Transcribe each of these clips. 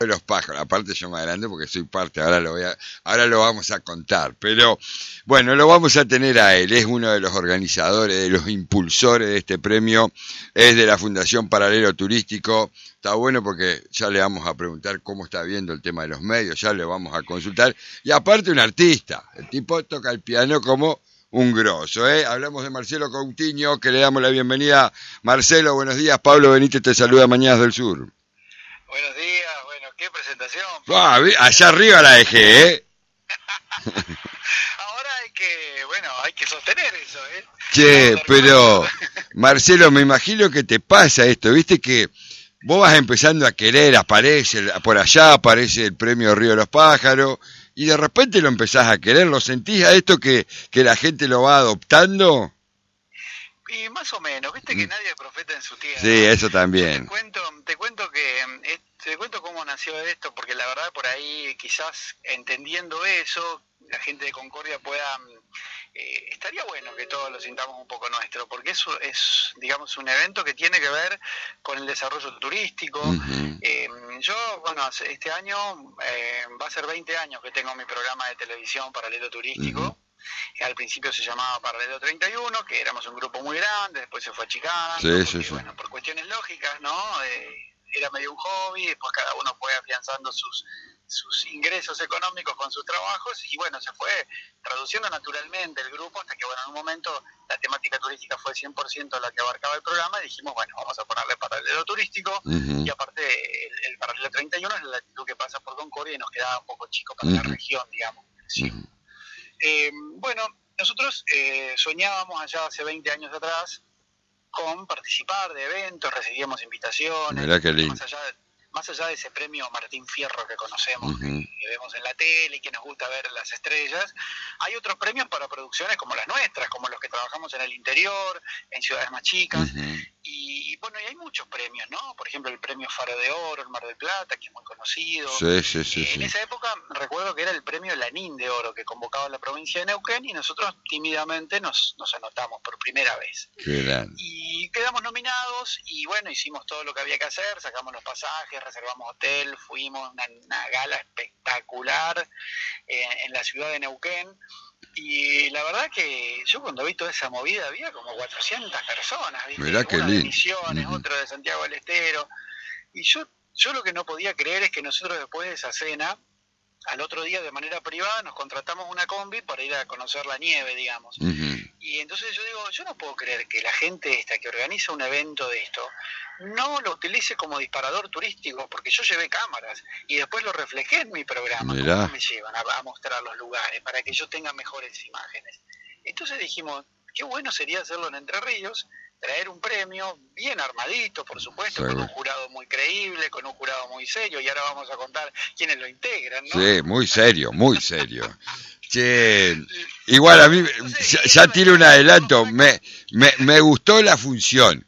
de los pájaros, aparte yo más grande porque soy parte, ahora lo vamos a contar, pero bueno, lo vamos a tener a él, es uno de los organizadores, de los impulsores de este premio, es de la Fundación Paralelo Turístico, está bueno porque ya le vamos a preguntar cómo está viendo el tema de los medios, ya le vamos a consultar, y aparte un artista, el tipo toca el piano como un grosso, ¿eh? Hablamos de Marcelo Coutinho, que le damos la bienvenida. Marcelo, buenos días, Pablo Benítez te saluda, Mañanas del Sur. Buenos días, bueno, qué presentación. Allá arriba la dejé, ¿eh? Ahora hay que sostener eso, ¿eh? Che, pero Marcelo, me imagino que te pasa esto, viste que vos vas empezando a querer, por allá aparece el premio Río de los Pájaros, y de repente lo empezás a querer, ¿lo sentís a esto que la gente lo va adoptando? Y más o menos, viste que nadie es profeta en su tierra. Sí, eso también. Te cuento cómo nació esto, porque la verdad por ahí quizás entendiendo eso, la gente de Concordia pueda... estaría bueno que todos lo sintamos un poco nuestro, porque eso es, digamos, un evento que tiene que ver con el desarrollo turístico. Uh-huh. Yo, bueno, este año va a ser 20 años que tengo mi programa de televisión Paralelo Turístico. Uh-huh. Al principio se llamaba Paralelo 31, que éramos un grupo muy grande, después se fue achicando, sí. Bueno, por cuestiones lógicas, ¿no? Era medio un hobby, después cada uno fue afianzando sus ingresos económicos con sus trabajos y bueno, se fue traduciendo naturalmente el grupo hasta que bueno, en un momento la temática turística fue 100% la que abarcaba el programa y dijimos, bueno, vamos a ponerle Paralelo Turístico. Uh-huh. Y aparte el Paralelo 31 es la latitud que pasa por Concordia y nos quedaba un poco chico para la región, digamos. Sí. Bueno, nosotros soñábamos allá hace 20 años atrás con participar de eventos, recibíamos invitaciones. Mirá qué lindo. Más allá de ese premio Martín Fierro que conocemos, uh-huh, que vemos en la tele y que nos gusta ver las estrellas, hay otros premios para producciones como las nuestras, como los que trabajamos en el interior, en ciudades más chicas, uh-huh, y bueno, y hay muchos premios, ¿no? Por ejemplo, el premio Faro de Oro, el Mar del Plata, que es muy conocido. Sí. En esa época recuerdo que era el premio Lanín de Oro que convocaba la provincia de Neuquén y nosotros tímidamente nos anotamos por primera vez. Qué grande. Y quedamos nominados y bueno, hicimos todo lo que había que hacer, sacamos los pasajes, reservamos hotel, fuimos una gala espectacular en la ciudad de Neuquén. Y la verdad que yo cuando vi toda esa movida había como 400 personas, ¿viste? Mirá qué Una lindo. de Misiones, uh-huh, otra de Santiago del Estero. Y yo lo que no podía creer es que nosotros después de esa cena, al otro día de manera privada nos contratamos una combi para ir a conocer la nieve, digamos. Uh-huh. Y entonces yo digo, yo no puedo creer que la gente esta que organiza un evento de esto no lo utilice como disparador turístico, porque yo llevé cámaras y después lo reflejé en mi programa. Mirá. ¿Cómo me llevan a mostrar los lugares para que yo tenga mejores imágenes? Entonces dijimos, qué bueno sería hacerlo en Entre Ríos, traer un premio bien armadito, por supuesto, con un jurado muy creíble, con un jurado muy serio, y ahora vamos a contar quiénes lo integran, ¿no? Sí, muy serio. Che, igual a mí, ya tiro un adelanto, me gustó la función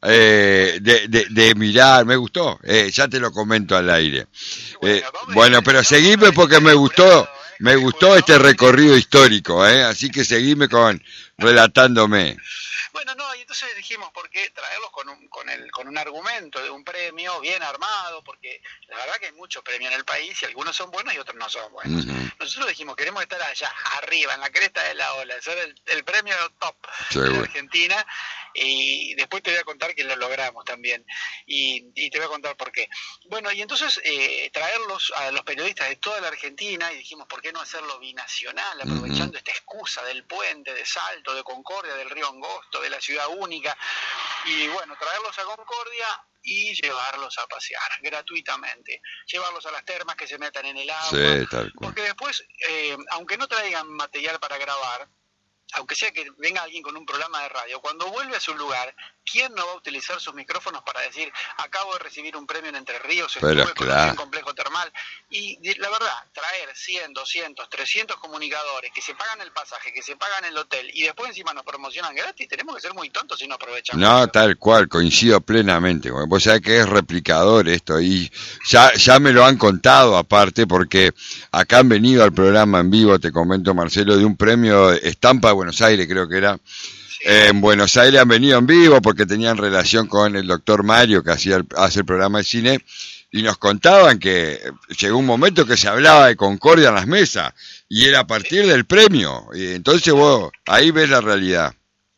de mirar, me gustó, ya te lo comento al aire. Bueno, pero seguime porque me gustó este recorrido histórico, así que seguime relatándome. Bueno, no, y entonces dijimos, ¿por qué traerlos con un argumento de un premio bien armado? Porque la verdad que hay muchos premios en el país y algunos son buenos y otros no son buenos. Uh-huh. Nosotros dijimos, queremos estar allá, arriba, en la cresta de la ola, ser el premio top de la Argentina, y después te voy a contar que lo logramos también, y te voy a contar por qué. Bueno, y entonces traerlos a los periodistas de toda la Argentina, y dijimos, ¿por qué no hacerlo binacional, aprovechando uh-huh, esta excusa del puente, de Salto, de Concordia, del Río Angosto, de la Ciudad Única, y bueno, traerlos a Concordia y llevarlos a pasear gratuitamente, llevarlos a las termas, que se metan en el agua, sí, tal cual. Porque después, aunque no traigan material para grabar, aunque sea que venga alguien con un programa de radio, cuando vuelve a su lugar, ¿quién no va a utilizar sus micrófonos para decir, acabo de recibir un premio en Entre Ríos, estuve con un complejo termal? Y la verdad, traer 100, 200, 300 comunicadores que se pagan el pasaje, que se pagan el hotel, y después encima nos promocionan gratis, tenemos que ser muy tontos si no aprovechamos. No, tal cual, coincido plenamente. Vos sabés que es replicador esto, y ya me lo han contado aparte, porque acá han venido al programa en vivo, te comento, Marcelo, de un premio Estampa de Buenos Aires, creo que era. En Buenos Aires han venido en vivo porque tenían relación con el doctor Mario, que hace el programa de cine, y nos contaban que llegó un momento que se hablaba de Concordia en las mesas, y era a partir del premio, y entonces vos ahí ves la realidad.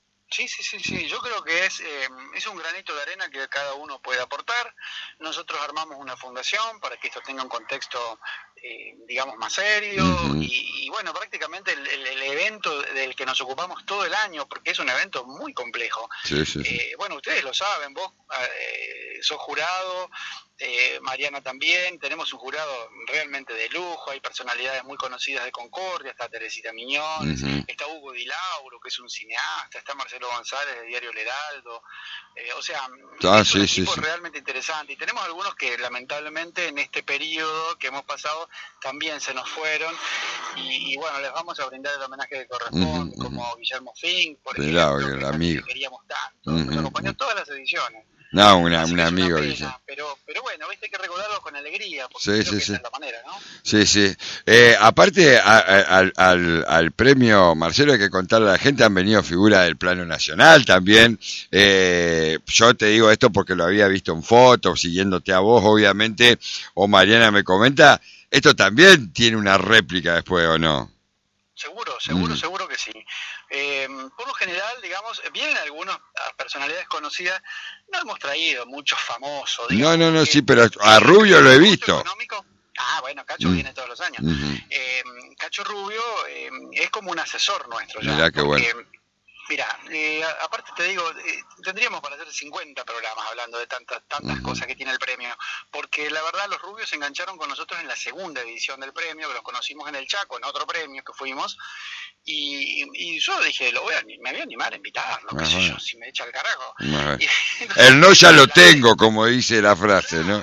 Sí, yo creo que es un granito de arena que cada uno puede aportar. Nosotros armamos una fundación para que esto tenga un contexto, digamos, más serio, y bueno, prácticamente el evento del que nos ocupamos todo el año, porque es un evento muy complejo. Sí. Bueno, ustedes lo saben, vos sos jurado, Mariana también, tenemos un jurado realmente de lujo, hay personalidades muy conocidas de Concordia, está Teresita Miñones, está Hugo Di Lauro, que es un cineasta, está Marcelo González de Diario El Heraldo, o sea, es un equipo realmente interesante, y tenemos algunos que lamentablemente en este periodo que hemos pasado también se nos fueron, y bueno, les vamos a brindar el homenaje que corresponde, como Guillermo Fink, por ejemplo, el amigo que queríamos tanto, nos acompañó en todas las ediciones. No, un amigo, dice. Pero bueno, viste, hay que recordarlo con alegría, porque creo que esa es la manera, ¿no? Sí. Aparte, al premio, Marcelo, hay que contarle a la gente, han venido figuras del plano nacional también. Yo te digo esto porque lo había visto en fotos, siguiéndote a vos, obviamente, o Mariana me comenta, esto también tiene una réplica después, ¿o no? Seguro que sí. Por lo general, digamos, vienen algunas personalidades conocidas, no hemos traído muchos famosos. Digamos, no, sí, pero a Rubio lo he visto. Bueno, Cacho viene todos los años. Cacho Rubio es como un asesor nuestro ya. Mirá qué bueno. Mira, aparte te digo, tendríamos para hacer 50 programas hablando de tantas cosas que tiene el premio, porque la verdad los Rubios se engancharon con nosotros en la segunda edición del premio, que los conocimos en el Chaco, en otro premio que fuimos, y yo dije, me voy a animar a invitarlo, qué sé yo, si me echa el carajo. Entonces, el no ya lo tengo, como dice la frase, ¿no?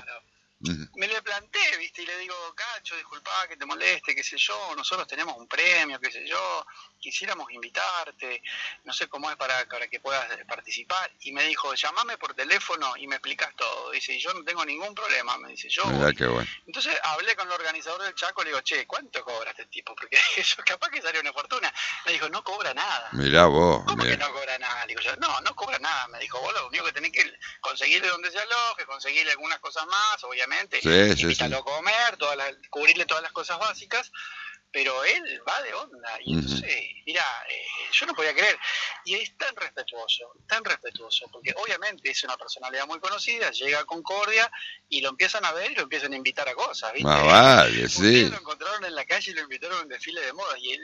Me le planteé, viste, y le digo, Cacho, disculpa que te moleste, qué sé yo, nosotros tenemos un premio, qué sé yo, quisiéramos invitarte, no sé cómo es para que puedas participar, y me dijo, llamame por teléfono y me explicas todo, dice, y yo no tengo ningún problema, me dice, yo voy. Qué bueno. Entonces hablé con el organizador del Chaco, le digo, che, ¿cuánto cobra este tipo? Porque yo capaz que salió una fortuna. Me dijo, no cobra nada. Mirá vos. ¿Cómo que no cobra nada? Le digo yo, no cobra nada. Me dijo, vos lo único que tenés que conseguirle donde se aloje, conseguirle algunas cosas más, obviamente, invitarlo a comer, cubrirle todas las cosas básicas, pero él va de onda, y entonces, mira, yo no podía creer, y es tan respetuoso, porque obviamente es una personalidad muy conocida, llega a Concordia, y lo empiezan a ver y lo empiezan a invitar a cosas, ¿viste? Vale, sí. Un día lo encontraron en la calle y lo invitaron a un desfile de moda, y él,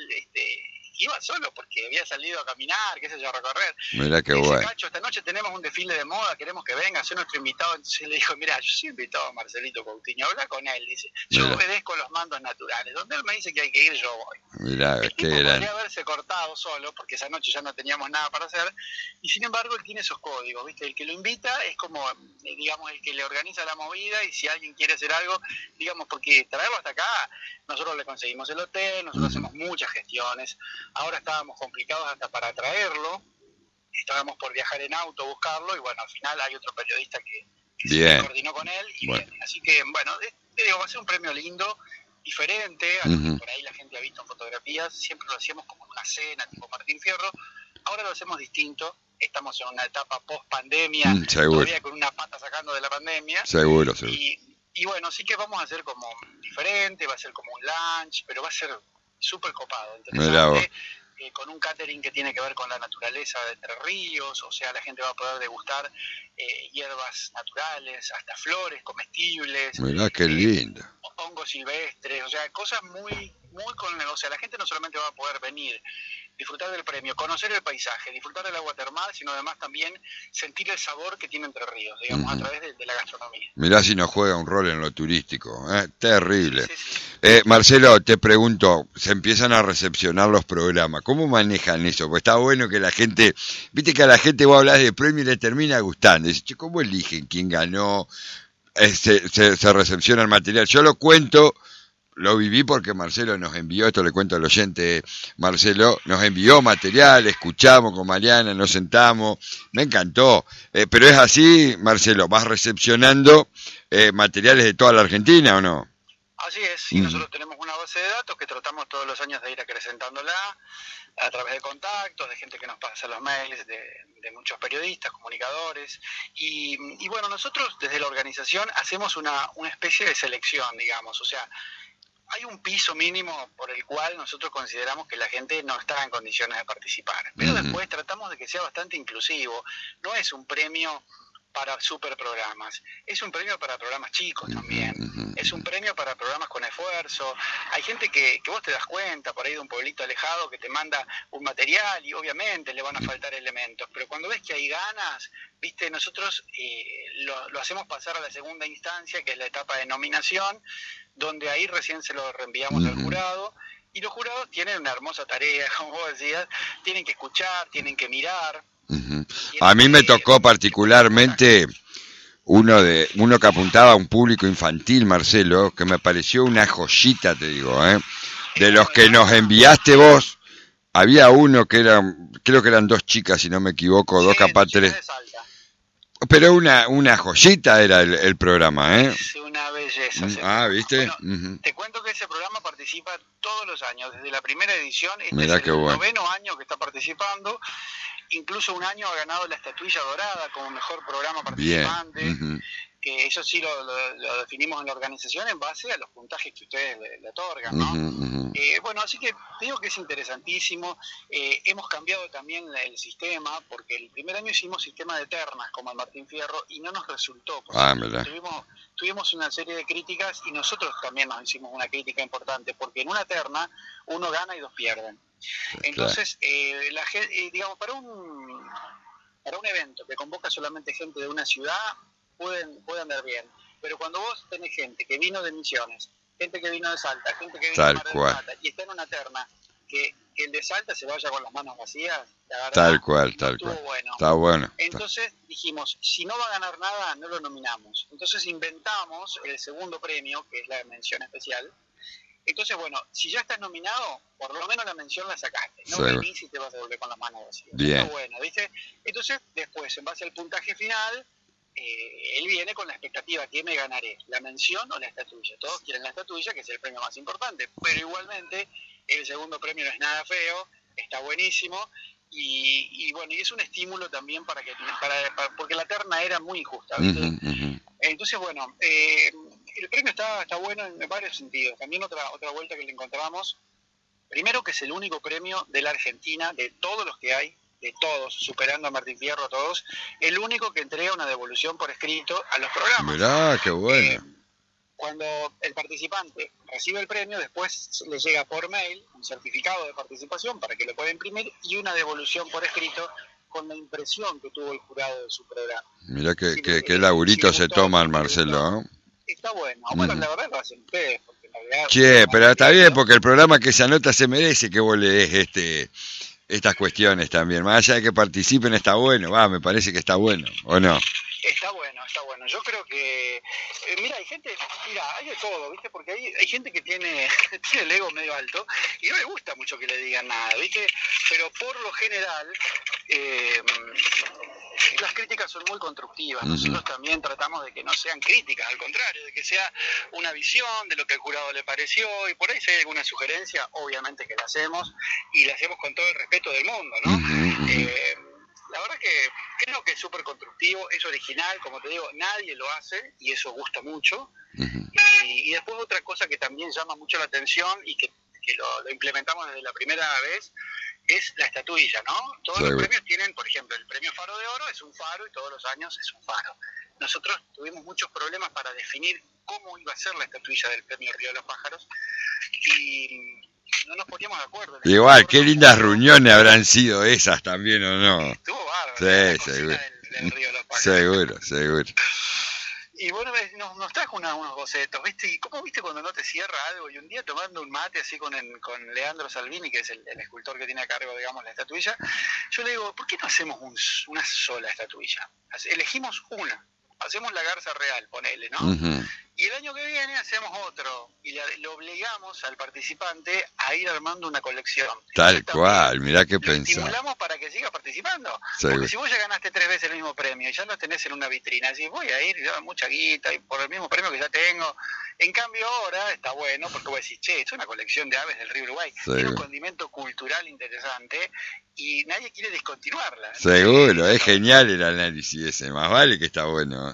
iba solo porque había salido a caminar, qué sé yo, a recorrer. Mira qué bueno. Cacho, esta noche tenemos un desfile de moda, queremos que venga, sea nuestro invitado. Entonces le dijo, mira, yo soy invitado a Marcelito Coutinho, habla con él, dice, yo obedezco los mandos naturales, donde él me dice que hay que ir, yo voy. Mirá, el tipo podría haberse cortado solo, porque esa noche ya no teníamos nada para hacer, y sin embargo él tiene esos códigos, ¿viste? El que lo invita es como, digamos, el que le organiza la movida, y si alguien quiere hacer algo, digamos, porque traerlo hasta acá, nosotros le conseguimos el hotel, nosotros hacemos muchas gestiones, ahora estábamos complicados hasta para traerlo, estábamos por viajar en auto, buscarlo, y bueno, al final hay otro periodista que se coordinó con él, y viene. Así que, bueno, te digo, va a ser un premio lindo, diferente, a lo que por ahí la gente ha visto en fotografías, siempre lo hacíamos como en una cena, tipo Martín Fierro, ahora lo hacemos distinto, estamos en una etapa post-pandemia, todavía con una pata sacando de la pandemia, seguro. Y bueno, sí que vamos a hacer como diferente, va a ser como un lunch, pero va a ser súper copado, interesante, con un catering que tiene que ver con la naturaleza de Entre Ríos, o sea, la gente va a poder degustar hierbas naturales, hasta flores comestibles. Mirá qué lindo. Hongos silvestres, o sea, cosas muy o sea, la gente no solamente va a poder venir, disfrutar del premio, conocer el paisaje, disfrutar del agua termal, sino además también sentir el sabor que tiene Entre Ríos, digamos, a través de la gastronomía. Mirá si nos juega un rol en lo turístico, terrible. Sí. Marcelo, te pregunto, se empiezan a recepcionar los programas, ¿cómo manejan eso? Pues está bueno que la gente, viste que a la gente vos hablas de premio y le termina gustando, dice, che, ¿cómo eligen quién ganó? Se recepciona el material, yo lo cuento. Lo viví porque Marcelo nos envió, esto le cuento al oyente, Marcelo nos envió material, escuchamos con Mariana, nos sentamos, me encantó, pero es así, Marcelo, ¿vas recepcionando materiales de toda la Argentina o no? Así es, y nosotros tenemos una base de datos que tratamos todos los años de ir acrecentándola a través de contactos, de gente que nos pasa los mails, de muchos periodistas, comunicadores, y bueno, nosotros desde la organización hacemos una especie de selección, digamos, o sea, hay un piso mínimo por el cual nosotros consideramos que la gente no está en condiciones de participar, pero después tratamos de que sea bastante inclusivo, no es un premio para super programas, es un premio para programas chicos también, es un premio para programas con esfuerzo, hay gente que vos te das cuenta por ahí de un pueblito alejado que te manda un material y obviamente le van a faltar elementos, pero cuando ves que hay ganas, viste, nosotros lo hacemos pasar a la segunda instancia, que es la etapa de nominación, donde ahí recién se lo reenviamos al jurado, y los jurados tienen una hermosa tarea, como vos decías, tienen que escuchar, tienen que mirar. A mí me tocó particularmente uno que apuntaba a un público infantil, Marcelo, que me pareció una joyita, te digo, de los que nos enviaste vos. Había uno que creo que eran 2 chicas, si no me equivoco, 2 capaz 3. Pero una joyita era el programa, Es una belleza. ¿viste? Bueno, te cuento que ese programa participa todos los años, desde la primera edición, Mirá es el bueno. 9º año que está participando, incluso un añño ha ganado la estatuilla dorada como mejor programa participante. Bien. Que eso sí lo definimos en la organización en base a los puntajes que ustedes le otorgan, ¿no? Bueno, así que te digo que es interesantísimo. Hemos cambiado también el sistema, porque el primer año hicimos sistema de ternas, como el Martín Fierro, y no nos resultó. Tuvimos una serie de críticas y nosotros también nos hicimos una crítica importante, porque en una terna uno gana y 2 pierden. Entonces, digamos, para un evento que convoca solamente gente de una ciudad, puede andar bien, pero cuando vos tenés gente que vino de Misiones, gente que vino de Salta, gente que vino de Mar del Plata, y está en una terna, que el de Salta se vaya con las manos vacías, la verdad, tal cual. Bueno. Está bueno. Entonces dijimos, si no va a ganar nada, no lo nominamos. Entonces inventamos el segundo premio, que es la mención especial. Entonces, bueno, si ya estás nominado, por lo menos la mención la sacaste. No venís y te vas a volver con las manos vacías. Bien. Está bueno, ¿viste? Entonces, después, en base al puntaje final, él viene con la expectativa, ¿qué me ganaré? ¿La mención o la estatuilla? Todos quieren la estatuilla, que es el premio más importante, pero igualmente el segundo premio no es nada feo, está buenísimo, y bueno, y es un estímulo también porque la terna era muy injusta, ¿viste? Entonces, bueno, el premio está bueno en varios sentidos. También otra vuelta que le encontramos, primero que es el único premio de la Argentina, de todos los que hay, de todos, superando a Martín Fierro a todos, el único que entrega una devolución por escrito a los programas. Mirá, qué bueno. Cuando el participante recibe el premio, después le llega por mail un certificado de participación para que lo pueda imprimir y una devolución por escrito con la impresión que tuvo el jurado de su programa. Mirá qué laburito se toma el Marcelo, ¿no? Está bueno. Bueno, la verdad lo hacen ustedes, porque en realidad... Che, pero está bien, porque el programa que se anota se merece que vos le des estas cuestiones también. Más allá de que participen, está bueno. Me parece que está bueno, ¿o no? Está bueno. Yo creo que... mira, hay de todo, ¿viste? Porque hay gente que tiene el ego medio alto y no le gusta mucho que le digan nada, ¿viste? Pero por lo general... las críticas son muy constructivas. Nosotros también tratamos de que no sean críticas, al contrario, de que sea una visión de lo que al jurado le pareció, y por ahí si hay alguna sugerencia, obviamente que la hacemos, y la hacemos con todo el respeto del mundo, ¿no? La verdad que creo que es súper constructivo, es original, como te digo, nadie lo hace, y eso gusta mucho. Y después otra cosa que también llama mucho la atención, y que lo implementamos desde la primera vez, es la estatuilla, ¿no? Todos los premios tienen, por ejemplo, el premio Faro de Oro es un faro y todos los años es un faro. Nosotros tuvimos muchos problemas para definir cómo iba a ser la estatuilla del premio Río de los Pájaros y no nos poníamos de acuerdo. Igual, qué lindas reuniones habrán sido esas también, ¿o no? Estuvo bárbaro. Sí, seguro. Del Río de los Pájaros. Seguro. Y bueno, nos trajo unos bocetos, ¿viste? Y cómo viste cuando no te cierra algo, y un día tomando un mate así con Leandro Salvini, que es el escultor que tiene a cargo, digamos, la estatuilla, yo le digo, ¿por qué no hacemos una sola estatuilla? Elegimos una, hacemos la garza real, ponele, ¿no? Y el año que viene hacemos otro, y y le obligamos al participante a ir armando una colección. Tal cual, mirá qué pensar. Lo estimulamos para que siga participando. Seguro. Porque si vos ya ganaste 3 veces el mismo premio y ya lo tenés en una vitrina, decís, voy a ir, ya mucha guita, y por el mismo premio que ya tengo. En cambio ahora está bueno, porque vos decís, che, es una colección de aves del río Uruguay. Seguro. Tiene un condimento cultural interesante y nadie quiere discontinuarla. Seguro, es genial el análisis ese, más vale que está bueno.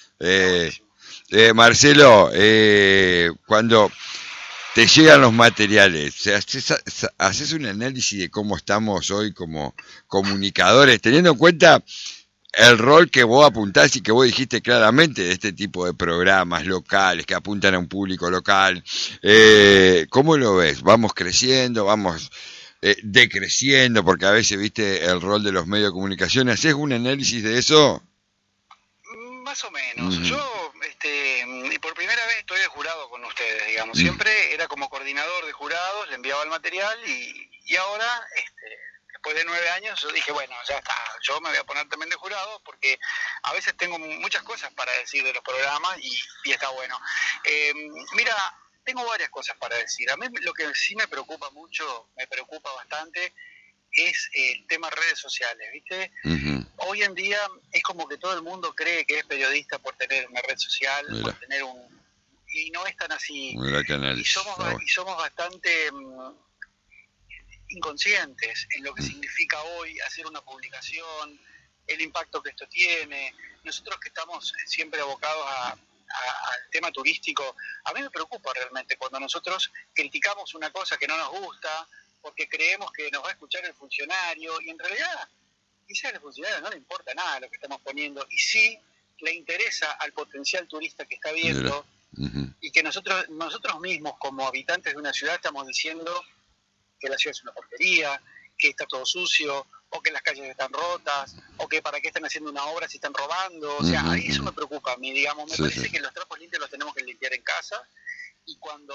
Marcelo, cuando te llegan los materiales, o sea, haces un análisis de cómo estamos hoy como comunicadores, teniendo en cuenta el rol que vos apuntás y que vos dijiste claramente de este tipo de programas locales que apuntan a un público local. ¿Cómo lo ves? ¿Vamos creciendo? ¿Vamos decreciendo? Porque a veces, viste, el rol de los medios de comunicación. ¿Hacés un análisis de eso? Más o menos. Yo, por primera vez estoy de jurado con ustedes, digamos. Siempre era como coordinador de jurados, le enviaba el material y ahora, después de 9 años, yo dije, bueno, ya está, yo me voy a poner también de jurado porque a veces tengo muchas cosas para decir de los programas y está bueno. Mira, tengo varias cosas para decir. A mí lo que sí me preocupa mucho, me preocupa bastante, es el tema redes sociales, ¿viste? Hoy en día es como que todo el mundo cree que es periodista por tener una red social, por tener y no es tan así. Y somos bastante inconscientes en lo que significa hoy hacer una publicación, el impacto que esto tiene. Nosotros que estamos siempre abocados al tema turístico, a mí me preocupa realmente cuando nosotros criticamos una cosa que no nos gusta porque creemos que nos va a escuchar el funcionario y en realidad quizás al funcionario no le importa nada lo que estamos poniendo y sí le interesa al potencial turista que está viendo y que nosotros mismos como habitantes de una ciudad estamos diciendo que la ciudad es una porquería, que está todo sucio, o que las calles están rotas, o que para qué están haciendo una obra si están robando. O sea, eso me preocupa a mí, digamos. Me parece que los trapos limpios los tenemos que limpiar en casa, y cuando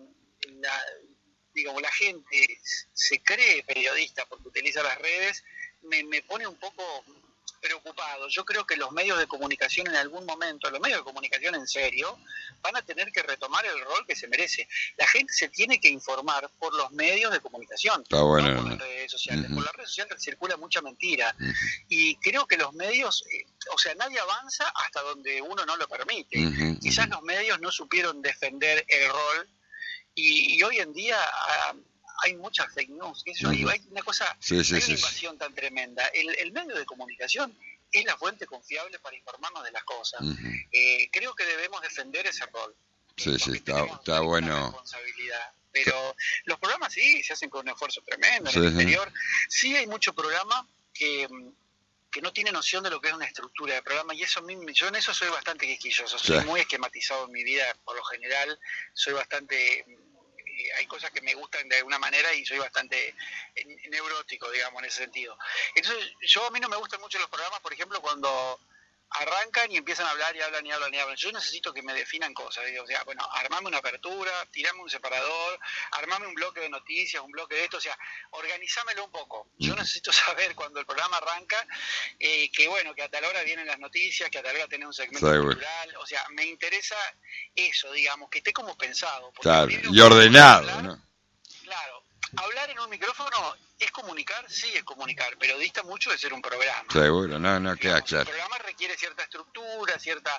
la gente se cree periodista porque utiliza las redes, me pone un poco preocupado. Yo creo que los medios de comunicación en algún momento, los medios de comunicación en serio, van a tener que retomar el rol que se merece. La gente se tiene que informar por los medios de comunicación, no por las redes sociales. Por las redes sociales circula mucha mentira. Y creo que los medios, nadie avanza hasta donde uno no lo permite. Quizás los medios no supieron defender el rol y hoy en día hay muchas fake news, hay una cosa, hay una invasión tan tremenda. El medio de comunicación es la fuente confiable para informarnos de las cosas. Creo que debemos defender ese rol. Está bueno. Responsabilidad. Pero los programas sí se hacen con un esfuerzo tremendo en el interior. Sí hay mucho programa que no tiene noción de lo que es una estructura de programa, y eso yo en eso soy bastante quisquilloso, soy muy esquematizado en mi vida, por lo general soy bastante, hay cosas que me gustan de alguna manera y soy bastante neurótico, digamos, en ese sentido. Entonces, a mí no me gustan mucho los programas, por ejemplo, cuando arrancan y empiezan a hablar y hablan y hablan y hablan. Yo necesito que me definan cosas, o sea, bueno, armame una apertura, tirame un separador, armame un bloque de noticias, un bloque de esto, o sea, organizámelo un poco. Yo necesito saber cuando el programa arranca que a tal hora vienen las noticias, que a tal hora tenés un segmento cultural, o sea, me interesa eso, digamos, que esté como pensado. Claro, y ordenado, hablar, ¿no? Claro, hablar en un micrófono es comunicar, sí es comunicar, pero dista mucho de ser un programa. Seguro, no queda claro. El programa requiere cierta estructura,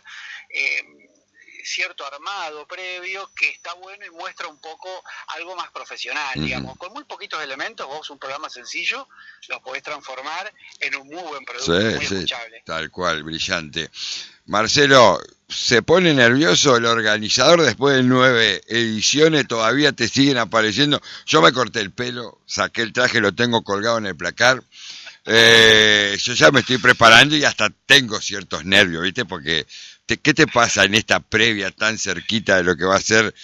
cierto armado previo que está bueno y muestra un poco algo más profesional, digamos. Con muy poquitos elementos, vos un programa sencillo lo podés transformar en un muy buen producto, muy escuchable. Tal cual, brillante. Marcelo, ¿se pone nervioso el organizador después de 9 ediciones? ¿Todavía te siguen apareciendo? Yo me corté el pelo, saqué el traje, lo tengo colgado en el placar. Yo ya me estoy preparando y hasta tengo ciertos nervios, ¿viste? Porque, ¿qué te pasa en esta previa tan cerquita de lo que va a ser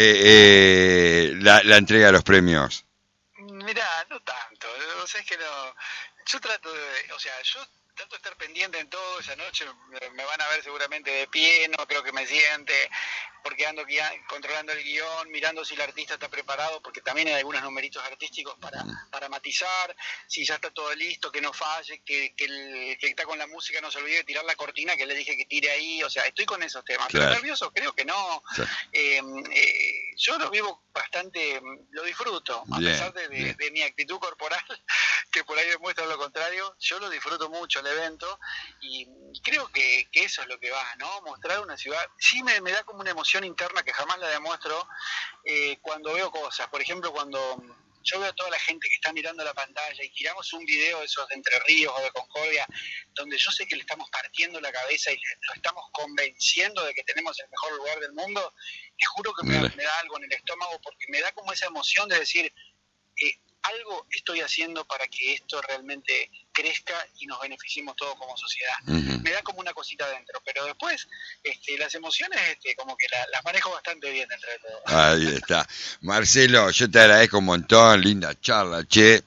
la entrega de los premios? Mirá, no tanto. O sea, es que no. Yo trato de estar pendiente en todo. Esa noche me van a ver seguramente de pie, no creo que me siente, porque ando controlando el guión, mirando si el artista está preparado, porque también hay algunos numeritos artísticos para matizar, si ya está todo listo, que no falle, que el que está con la música no se olvide de tirar la cortina que le dije que tire ahí. O sea, estoy con esos temas. Claro. Pero nervioso creo que no. yo lo vivo bastante, lo disfruto, a pesar de mi actitud corporal, que por ahí demuestra lo contrario. Yo lo disfruto mucho el evento y creo que eso es lo que va, ¿no? Mostrar una ciudad. Sí me da como una emoción interna que jamás la demuestro cuando veo cosas. Por ejemplo, cuando yo veo a toda la gente que está mirando la pantalla y tiramos un video de esos de Entre Ríos o de Concordia, donde yo sé que le estamos partiendo la cabeza y lo estamos convenciendo de que tenemos el mejor lugar del mundo, te juro que me da algo en el estómago, porque me da como esa emoción de decir, algo estoy haciendo para que esto realmente crezca y nos beneficiemos todos como sociedad. Me da como una cosita adentro, pero después las emociones como que las manejo bastante bien dentro de todo. Ahí está. Marcelo, yo te agradezco un montón, linda charla, che.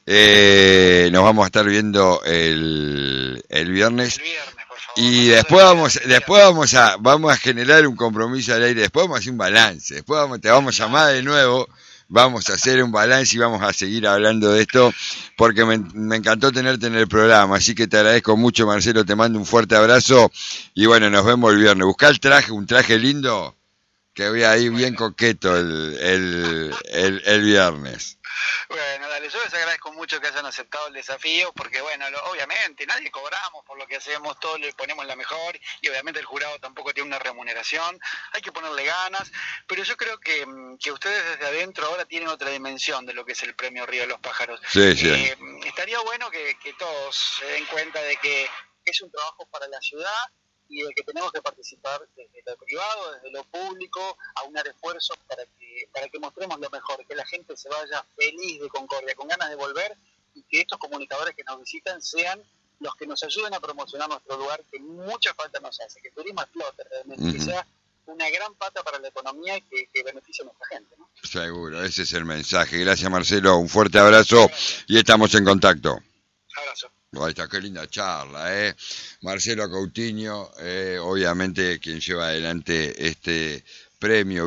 Nos vamos a estar viendo el viernes. El viernes, por favor. Y después vamos a generar un compromiso al aire, después vamos a hacer un balance, después te vamos a llamar de nuevo. Vamos a hacer un balance y vamos a seguir hablando de esto porque me encantó tenerte en el programa. Así que te agradezco mucho, Marcelo. Te mando un fuerte abrazo. Y bueno, nos vemos el viernes. Buscá el traje, un traje lindo, que voy ahí bien coqueto el viernes. Bueno, dale, yo les agradezco mucho que hayan aceptado el desafío, porque bueno, obviamente nadie cobramos por lo que hacemos, todos le ponemos la mejor, y obviamente el jurado tampoco tiene una remuneración, hay que ponerle ganas, pero yo creo que ustedes desde adentro ahora tienen otra dimensión de lo que es el premio Río de los Pájaros. Sí, sí. Estaría bueno que todos se den cuenta de que es un trabajo para la ciudad, y de que tenemos que participar desde lo privado, desde lo público, aunar esfuerzos para que mostremos lo mejor, que la gente se vaya feliz de Concordia, con ganas de volver, y que estos comunicadores que nos visitan sean los que nos ayuden a promocionar nuestro lugar, que mucha falta nos hace, que el turismo explote realmente, que sea una gran pata para la economía y que beneficie a nuestra gente, ¿no? Seguro, ese es el mensaje. Gracias, Marcelo, un fuerte abrazo y estamos en contacto. Abrazo. Ahí está, qué linda charla, Marcelo Coutinho, obviamente quien lleva adelante este premio.